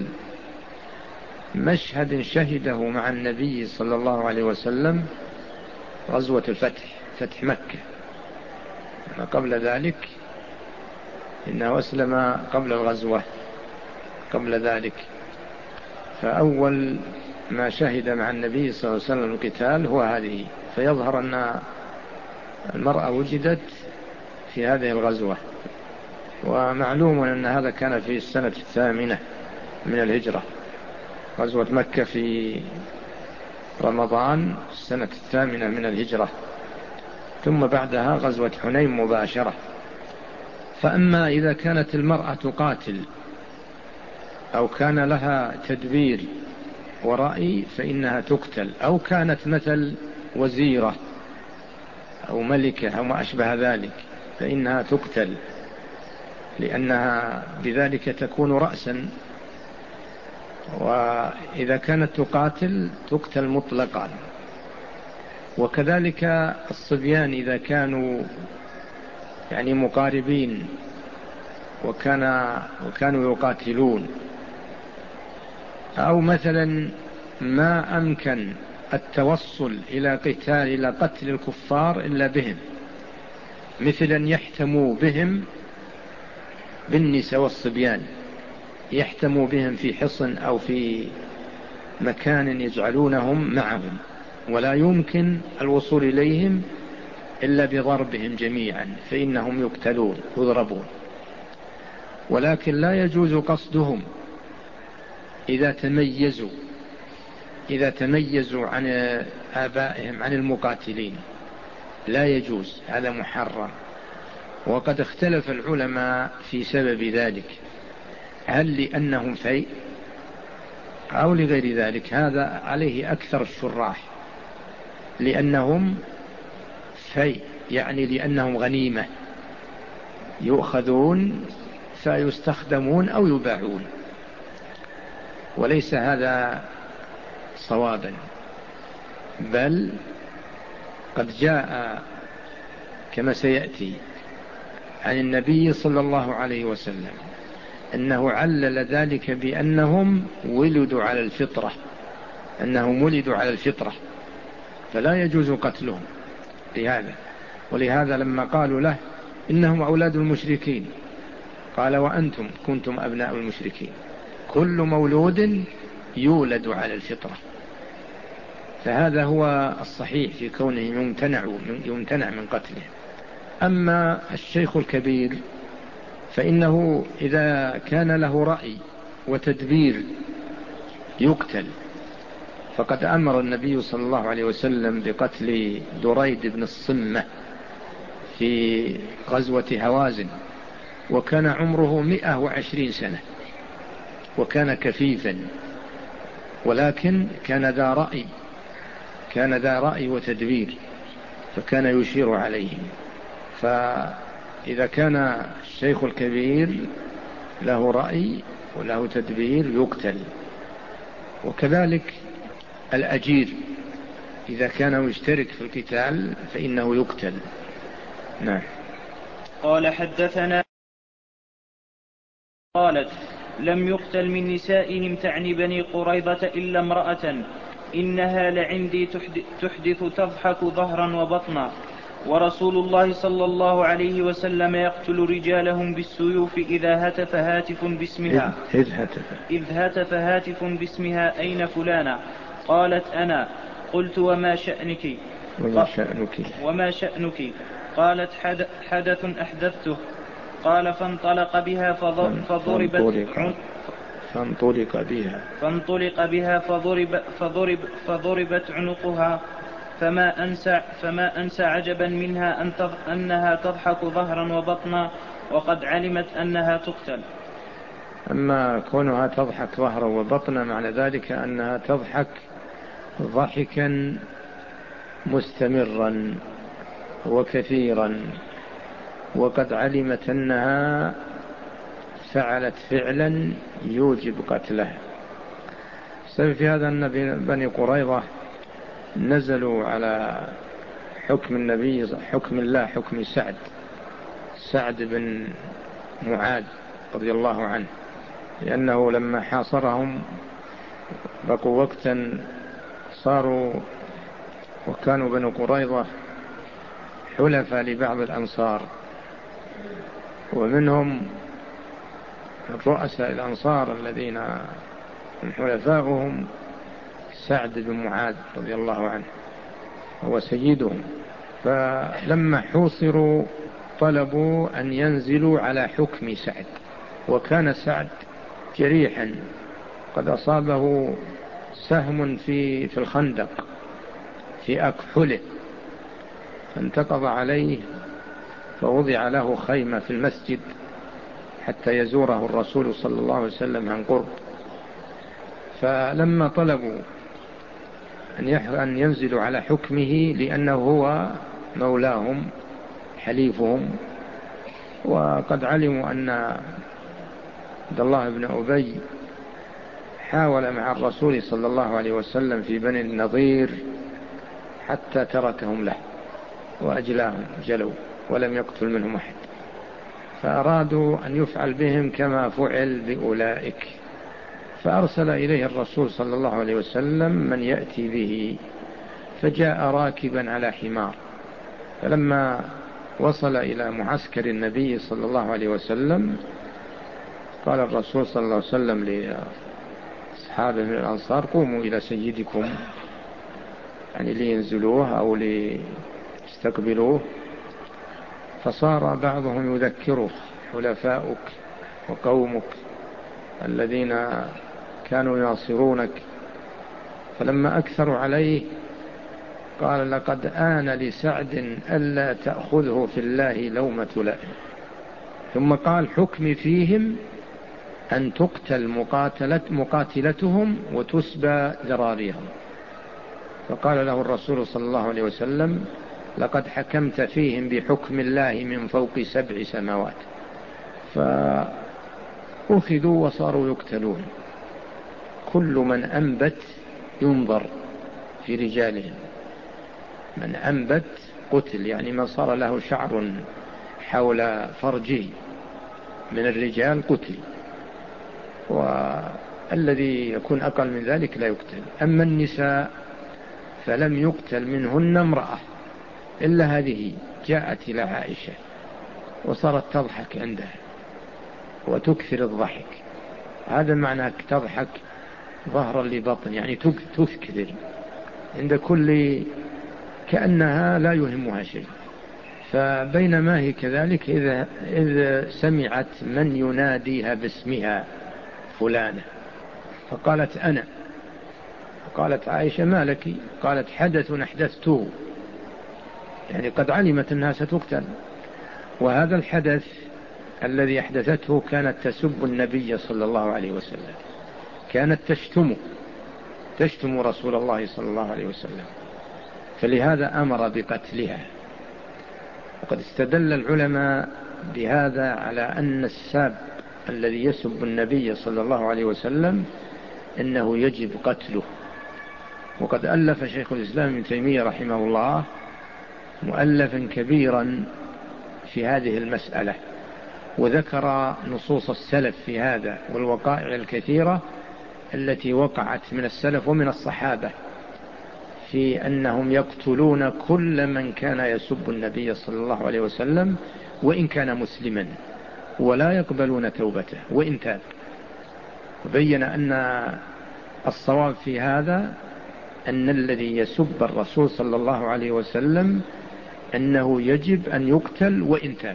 مشهد شهده مع النبي صلى الله عليه وسلم غزوة الفتح، فتح مكة. قبل ذلك إنه أسلم قبل الغزوة قبل ذلك، فأول ما شهد مع النبي صلى الله عليه وسلم القتال هو هذه. فيظهر أن المرأة وجدت في هذه الغزوة، ومعلوم أن هذا كان في السنة الثامنة من الهجرة، غزوة مكة في رمضان السنة الثامنة من الهجرة، ثم بعدها غزوة حنين مباشرة. فأما إذا كانت المرأة تقاتل أو كان لها تدبير ورأي فإنها تقتل، أو كانت مثل وزيرة أو ملكة أو ما أشبه ذلك فإنها تقتل، لأنها بذلك تكون رأسا. وإذا كانت تقاتل تقتل مطلقا. وكذلك الصبيان إذا كانوا يعني مقاربين وكان وكانوا يقاتلون، أو مثلا ما أمكن التوصل إلى قتال إلى قتل الكفار إلا بهم، مثل أن يحتموا بهم بالنساء والصبيان، يحتموا بهم في حصن أو في مكان يجعلونهم معهم، ولا يمكن الوصول إليهم إلا بضربهم جميعا، فإنهم يقتلون يضربون. ولكن لا يجوز قصدهم إذا تميزوا إذا تميزوا عن آبائهم عن المقاتلين، لا يجوز، هذا محرم. وقد اختلف العلماء في سبب ذلك، هل لأنهم فيء أو لغير ذلك؟ هذا عليه أكثر الشراح، لأنهم فيء يعني لأنهم غنيمة يؤخذون فيستخدمون أو يباعون، وليس هذا صوابا. بل قد جاء كما سيأتي عن النبي صلى الله عليه وسلم أنه علل ذلك بأنهم ولدوا على الفطرة أنهم ولدوا على الفطرة فلا يجوز قتلهم لهذا. ولهذا لما قالوا له إنهم أولاد المشركين قال وأنتم كنتم أبناء المشركين. كل مولود يولد على الفطرة، فهذا هو الصحيح في كونه يمتنع, يمتنع من قتله. أما الشيخ الكبير فإنه إذا كان له رأي وتدبير يقتل، فقد أمر النبي صلى الله عليه وسلم بقتل دريد بن الصمة في غزوة هوازن، وكان عمره مئة وعشرين سنة وكان كفيفا، ولكن كان ذا رأي كان ذا رأي وتدبير فكان يشير عليهم. فإذا كان الشيخ الكبير له رأي وله تدبير يقتل. وكذلك الأجير إذا كان مشترك في القتال فإنه يقتل. نعم. قال حدثنا قالت لم يقتل من نسائهم تعني بني قريظة إلا امرأة إنها لعندي تحدث تضحك ظهرا وبطنا، ورسول الله صلى الله عليه وسلم يقتل رجالهم بالسيوف إذا هتف هاتف باسمها إذ هتف, إذ هتف هاتف باسمها أين فلانة؟ قالت أنا. قلت وما شأنك؟ وما شأنك, وما شأنك؟ قالت حدث أحدثته. قال فانطلق بها فضربت فانطلق بها فانطلق بها فضرب فضرب فضربت عنقها، فما أنسى فما أنسى عجبا منها أن أنها تضحك ظهرا وبطنا وقد علمت أنها تقتل. أما كونها تضحك ظهرا وبطنا معنى ذلك أنها تضحك ضحكا مستمرا وكثيرا، وقد علمت أنها فعلت فعلا يوجب قتلها. السبب في هذا أن بني قريظة نزلوا على حكم النبي حكم الله حكم سعد سعد بن معاذ رضي الله عنه، لأنه لما حاصرهم بقوا وقتا صاروا وكانوا بني قريظة حلفاء لبعض الأنصار، ومنهم رؤساء الأنصار الذين من حلفائهم سعد بن معاذ رضي الله عنه هو سيدهم. فلما حوصروا طلبوا أن ينزلوا على حكم سعد، وكان سعد جريحا قد أصابه سهم في في الخندق في أكحله، فانتقض عليه فوضع له خيمة في المسجد حتى يزوره الرسول صلى الله عليه وسلم عن قرب. فلما طلبوا أن ينزلوا على حكمه لأنه هو مولاهم حليفهم، وقد علموا أن عبد الله بن أبي حاول مع الرسول صلى الله عليه وسلم في بني النضير حتى تركهم له وأجلاهم جلوا ولم يقتل منهم أحد، فأرادوا أن يفعل بهم كما فعل بأولئك، فأرسل إليه الرسول صلى الله عليه وسلم من يأتي به، فجاء راكبا على حمار. فلما وصل إلى معسكر النبي صلى الله عليه وسلم قال الرسول صلى الله عليه وسلم لأصحابه من الأنصار: قوموا إلى سيدكم، يعني لينزلوه أو ليستقبلوه. فصار بعضهم يذكره: حلفاؤك وقومك الذين كانوا يناصرونك. فلما أكثروا عليه قال: لقد آن لسعد ألا تأخذه في الله لومة لائم. ثم قال: حكم فيهم أن تقتل مقاتلة مقاتلتهم وتسبى ذراريهم. فقال له الرسول صلى الله عليه وسلم: لقد حكمت فيهم بحكم الله من فوق سبع سماوات. فأخذوا وصاروا يقتلون، كل من أنبت ينظر في رجالهم، من أنبت قتل، يعني من صار له شعر حول فرجه من الرجال قتل، والذي يكون أقل من ذلك لا يقتل. أما النساء فلم يقتل منهن امرأة إلا هذه جاءت إلى عائشة وصارت تضحك عندها وتكثر الضحك. هذا معنى تضحك ظهرا لبطن، يعني تكثر عند كل، كأنها لا يهمها شيء. فبينما هي كذلك إذا, إذا سمعت من يناديها باسمها فلانة فقالت: أنا. فقالت عائشة: ما لك؟ قالت: حدث أحدثته، يعني قد علمت أنها ستقتل. وهذا الحدث الذي أحدثته كانت تسب النبي صلى الله عليه وسلم، كانت تشتمه تشتم رسول الله صلى الله عليه وسلم، فلهذا أمر بقتلها. وقد استدل العلماء بهذا على أن الساب الذي يسب النبي صلى الله عليه وسلم إنه يجب قتله. وقد ألف شيخ الإسلام ابن تيمية رحمه الله مؤلفا كبيرا في هذه المسألة، وذكر نصوص السلف في هذا والوقائع الكثيرة التي وقعت من السلف ومن الصحابة في أنهم يقتلون كل من كان يسب النبي صلى الله عليه وسلم وإن كان مسلما، ولا يقبلون توبته وإن تاب. وبين أن الصواب في هذا أن الذي يسب الرسول صلى الله عليه وسلم أنه يجب أن يقتل وإن تاب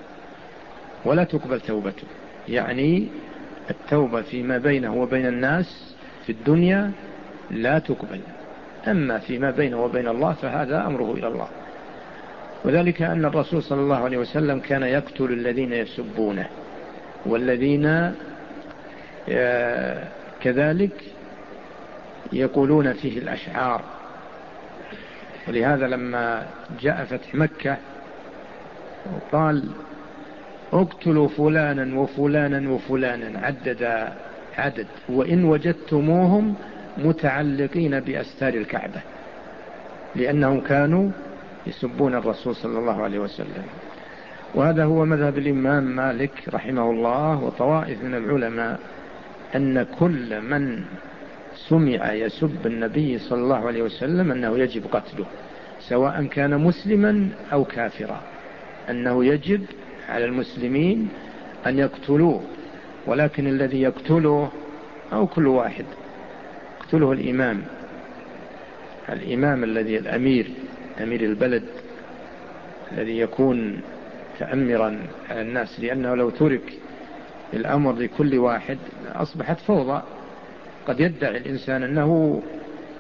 ولا تقبل توبته. يعني التوبة فيما بينه وبين الناس في الدنيا لا تقبل، أما فيما بينه وبين الله فهذا أمره إلى الله. وذلك أن الرسول صلى الله عليه وسلم كان يقتل الذين يسبونه، والذين كذلك يقولون فيه الأشعار. ولهذا لما جاء فتح مكة قال: اقتلوا فلانا وفلانا وفلانا، عدد عدد، وإن وجدتموهم متعلقين بأستار الكعبة، لأنهم كانوا يسبون الرسول صلى الله عليه وسلم. وهذا هو مذهب الإمام مالك رحمه الله وطوائف من العلماء، أن كل من سمع يسب النبي صلى الله عليه وسلم أنه يجب قتله، سواء كان مسلما أو كافرا، أنه يجب على المسلمين أن يقتلوه. ولكن الذي يقتله أو كل واحد يقتله الإمام الإمام الذي الأمير أمير البلد الذي يكون تأمرا على الناس، لأنه لو ترك الأمر لكل واحد أصبحت فوضى. قد يدعي الإنسان أنه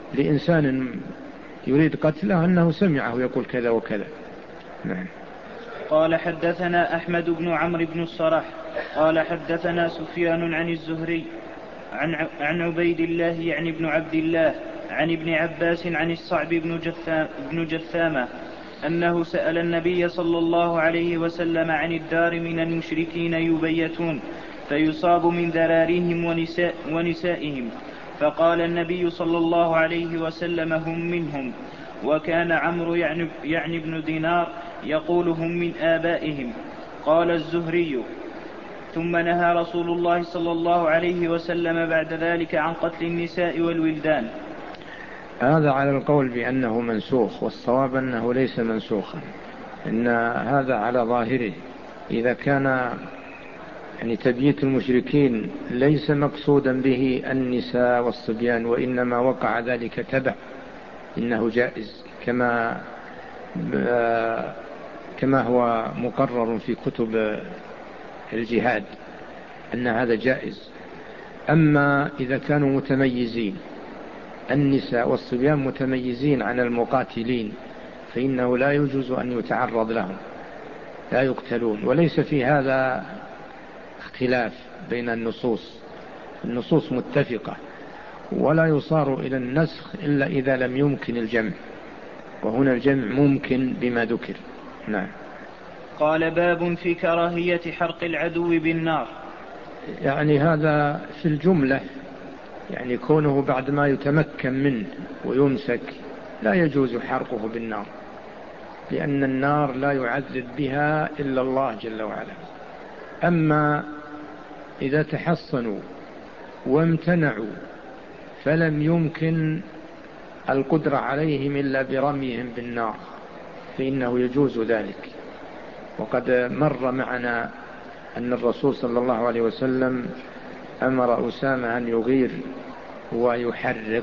لإنسان يريد قتله أنه سمعه يقول كذا وكذا. نعم. قال حدثنا أحمد بن عمرو بن الصرح قال حدثنا سفيان عن الزهري عن عن عبيد الله يعني بن عبد الله عن ابن عباس عن الصعب بن, جثام بن جثامة أنه سأل النبي صلى الله عليه وسلم عن الدار من المشركين يبيتون فيصاب من ذراريهم ونساء ونسائهم، فقال النبي صلى الله عليه وسلم هم منهم. وكان عمرو يعني, يعني ابن دينار يقول هم من آبائهم. قال الزهري ثم نهى رسول الله صلى الله عليه وسلم بعد ذلك عن قتل النساء والولدان. هذا على القول بأنه منسوخ، والصواب أنه ليس منسوخا، إن هذا على ظاهره. إذا كان يعني تبييت المشركين ليس مقصودا به النساء والصبيان، وإنما وقع ذلك تبع، إنه جائز كما كما هو مقرر في كتب الجهاد أن هذا جائز. أما إذا كانوا متميزين، النساء والصبيان متميزين عن المقاتلين، فإنه لا يجوز أن يتعرض لهم، لا يقتلون. وليس في هذا اختلاف بين النصوص، النصوص متفقة، ولا يصار إلى النسخ إلا إذا لم يمكن الجمع، وهنا الجمع ممكن بما ذكر. نعم. قال باب في كراهية حرق العدو بالنار. يعني هذا في الجملة، يعني كونه بعد ما يتمكن منه ويمسك لا يجوز حرقه بالنار، لأن النار لا يعذب بها إلا الله جل وعلا. أما إذا تحصنوا وامتنعوا فلم يمكن القدرة عليهم إلا برميهم بالنار فإنه يجوز ذلك. وقد مر معنا أن الرسول صلى الله عليه وسلم أمر أسامة أن يغير ويحرق،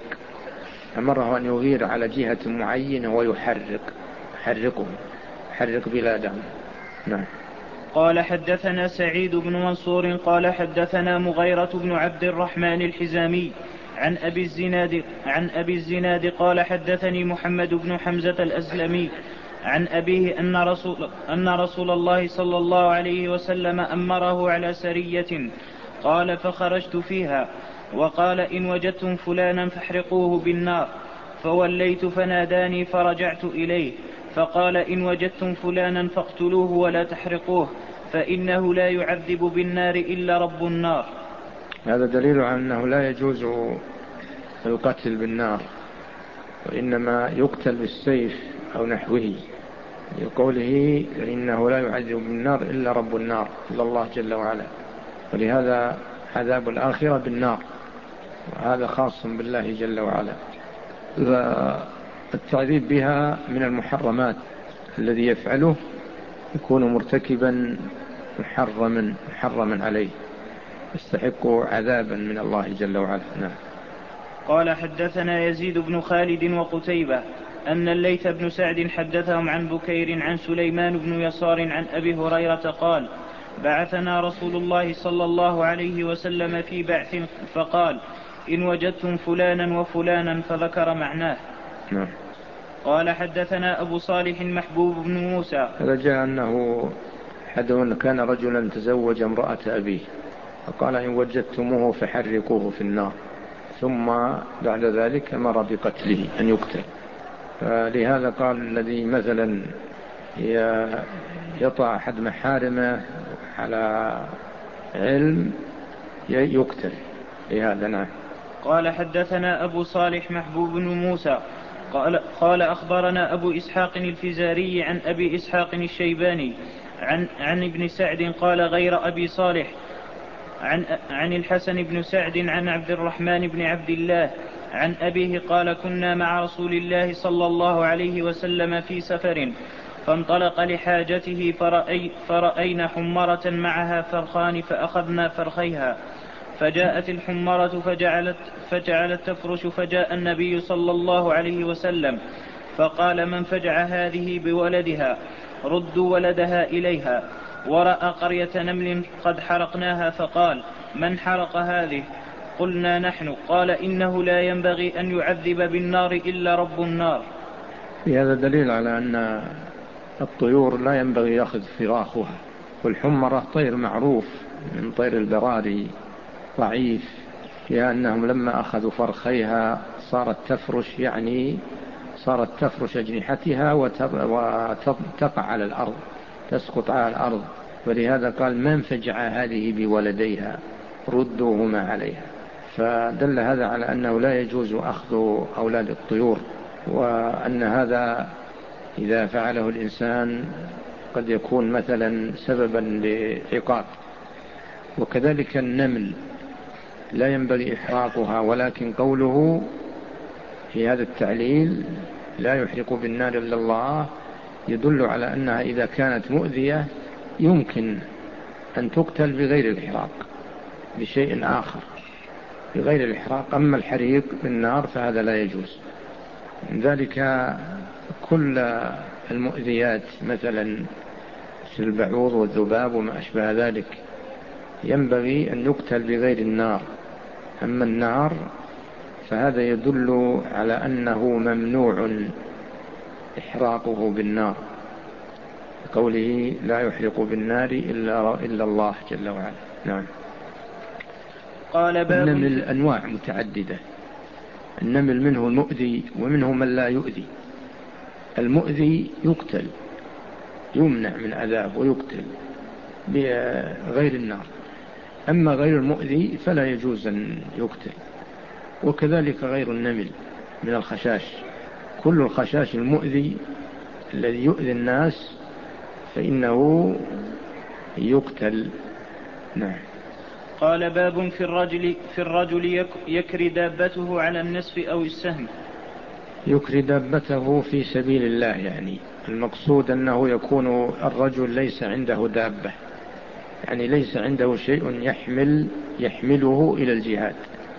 أمره أن يغير على جهة معينة ويحرق يحرقهم يحرق بلادهم. نعم. قال حدثنا سعيد بن منصور قال حدثنا مغيرة بن عبد الرحمن الحزامي عن أبي الزناد عن أبي الزناد قال حدثني محمد بن حمزة الأسلمي عن أبيه أن رسول, أن رسول الله صلى الله عليه وسلم أمره على سرية، قال فخرجت فيها وقال إن وجدتم فلانا فاحرقوه بالنار، فوليت فناداني فرجعت إليه فقال إن وجدتم فلانا فاقتلوه ولا تحرقوه فإنه لا يعذب بالنار إلا رب النار. هذا دليل على أنه لا يجوز القتل بالنار، وإنما يقتل بالسيف أو نحوه، لقوله إنه لا يعذب بالنار إلا رب النار، إلا الله جل وعلا. ولهذا عذاب الآخرة بالنار، وهذا خاص بالله جل وعلا. التعذيب بها من المحرمات، الذي يفعله يكون مرتكبا محرما محرما عليه، يستحق عذابا من الله جل وعلا. نعم. قال حدثنا يزيد بن خالد وقتيبة أن الليث بن سعد حدثهم عن بكير عن سليمان بن يسار عن أبي هريرة قال بعثنا رسول الله صلى الله عليه وسلم في بعث فقال إن وجدتم فلانا وفلانا فذكر معناه. نعم. قال حدثنا أبو صالح محبوب بن موسى. هذا جاء أنه حدث كان رجلا تزوج امرأة أبيه فقال إن وجدتموه فحرقوه في النار، ثم بعد ذلك أمر بقتله أن يقتل. فلهذا قال الذي مثلا يطع أحد محارمه على علم يقتل لهذا. نعم. قال حدثنا أبو صالح محبوب بن موسى قال, قال أخبرنا أبو إسحاق الفزاري عن أبي إسحاق الشيباني عن, عن ابن سعد قال غير أبي صالح عن, عن الحسن بن سعد عن عبد الرحمن بن عبد الله عن أبيه قال كنا مع رسول الله صلى الله عليه وسلم في سفر فانطلق لحاجته فرأي فرأينا حمرة معها فرخان فأخذنا فرخيها، فجاءت الحمرة فجعلت, فجعلت تفرش، فجاء النبي صلى الله عليه وسلم فقال من فجع هذه بولدها ردوا ولدها إليها، ورأى قرية نمل قد حرقناها فقال من حرق هذه؟ قلنا نحن. قال إنه لا ينبغي أن يعذب بالنار إلا رب النار. في هذا دليل على أن الطيور لا ينبغي يأخذ فراخها، والحمرة طير معروف من طير البراري ضعيف، لأنهم لما أخذوا فرخيها صارت تفرش، يعني صارت تفرش أجنحتها وتقع على الأرض، تسقط على الأرض، ولهذا قال من فجع هذه بولديها ردوهما عليها. فدل هذا على أنه لا يجوز أخذ أولاد الطيور، وأن هذا إذا فعله الإنسان قد يكون مثلا سببا لعقاب. وكذلك النمل لا ينبغي إحراقها، ولكن قوله في هذا التعليل لا يحرق بالنار إلا الله يدل على أنها إذا كانت مؤذية يمكن أن تقتل بغير الإحراق، بشيء آخر بغير الإحراق. أما الحريق بالنار فهذا لا يجوز. من ذلك كل المؤذيات مثلا البعوض والذباب وما أشبه ذلك ينبغي أن يقتل بغير النار. أما النار فهذا يدل على أنه ممنوع إحراقه بالنار، قوله لا يحرق بالنار إلا, إلا الله جل وعلا. نعم. قال باب النمل أنواع متعددة، النمل منه المؤذي ومنه من لا يؤذي. المؤذي يقتل، يمنع من عذاب ويقتل بغير النار، أما غير المؤذي فلا يجوز أن يقتل. وكذلك غير النمل من الخشاش، كل الخشاش المؤذي الذي يؤذي الناس فإنه يقتل. نعم. قال باب في الرجل, في الرجل يكري دابته على النصف أو السهم. يكري دابته في سبيل الله، يعني المقصود أنه يكون الرجل ليس عنده دابة، يعني ليس عنده شيء يحمل يحمله إلى الجهاد،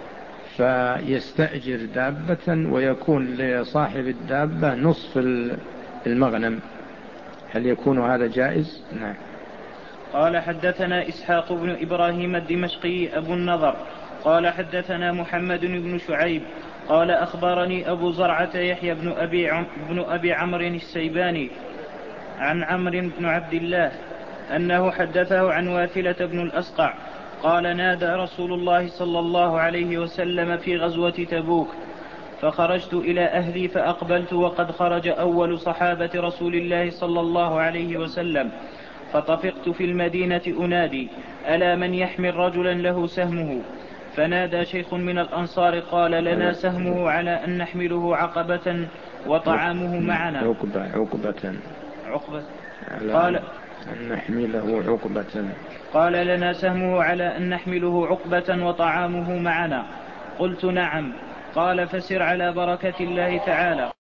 فيستأجر دابة ويكون لصاحب الدابة نصف المغنم. هل يكون هذا جائز؟ نعم. قال حدثنا إسحاق بن إبراهيم الدمشقي أبو النضر قال حدثنا محمد بن شعيب قال أخبرني أبو زرعة يحيى بن أبي, عم بن أبي عمرو السيباني عن عمرو بن عبد الله أنه حدثه عن واثلة بن الأسقع قال نادى رسول الله صلى الله عليه وسلم في غزوة تبوك، فخرجت إلى أهلي فأقبلت وقد خرج أول صحابة رسول الله صلى الله عليه وسلم، فطفقت في المدينة أنادي ألا من يحمل رجلا له سهمه؟ فنادى شيخ من الأنصار قال لنا سهمه على أن نحمله عقبة وطعامه معنا. عقبة عقبة عقبة قال أن نحمله عقبة. قال لنا سهمه على أن نحمله عقبة وطعامه معنا. قلت نعم. قال فسر على بركة الله تعالى.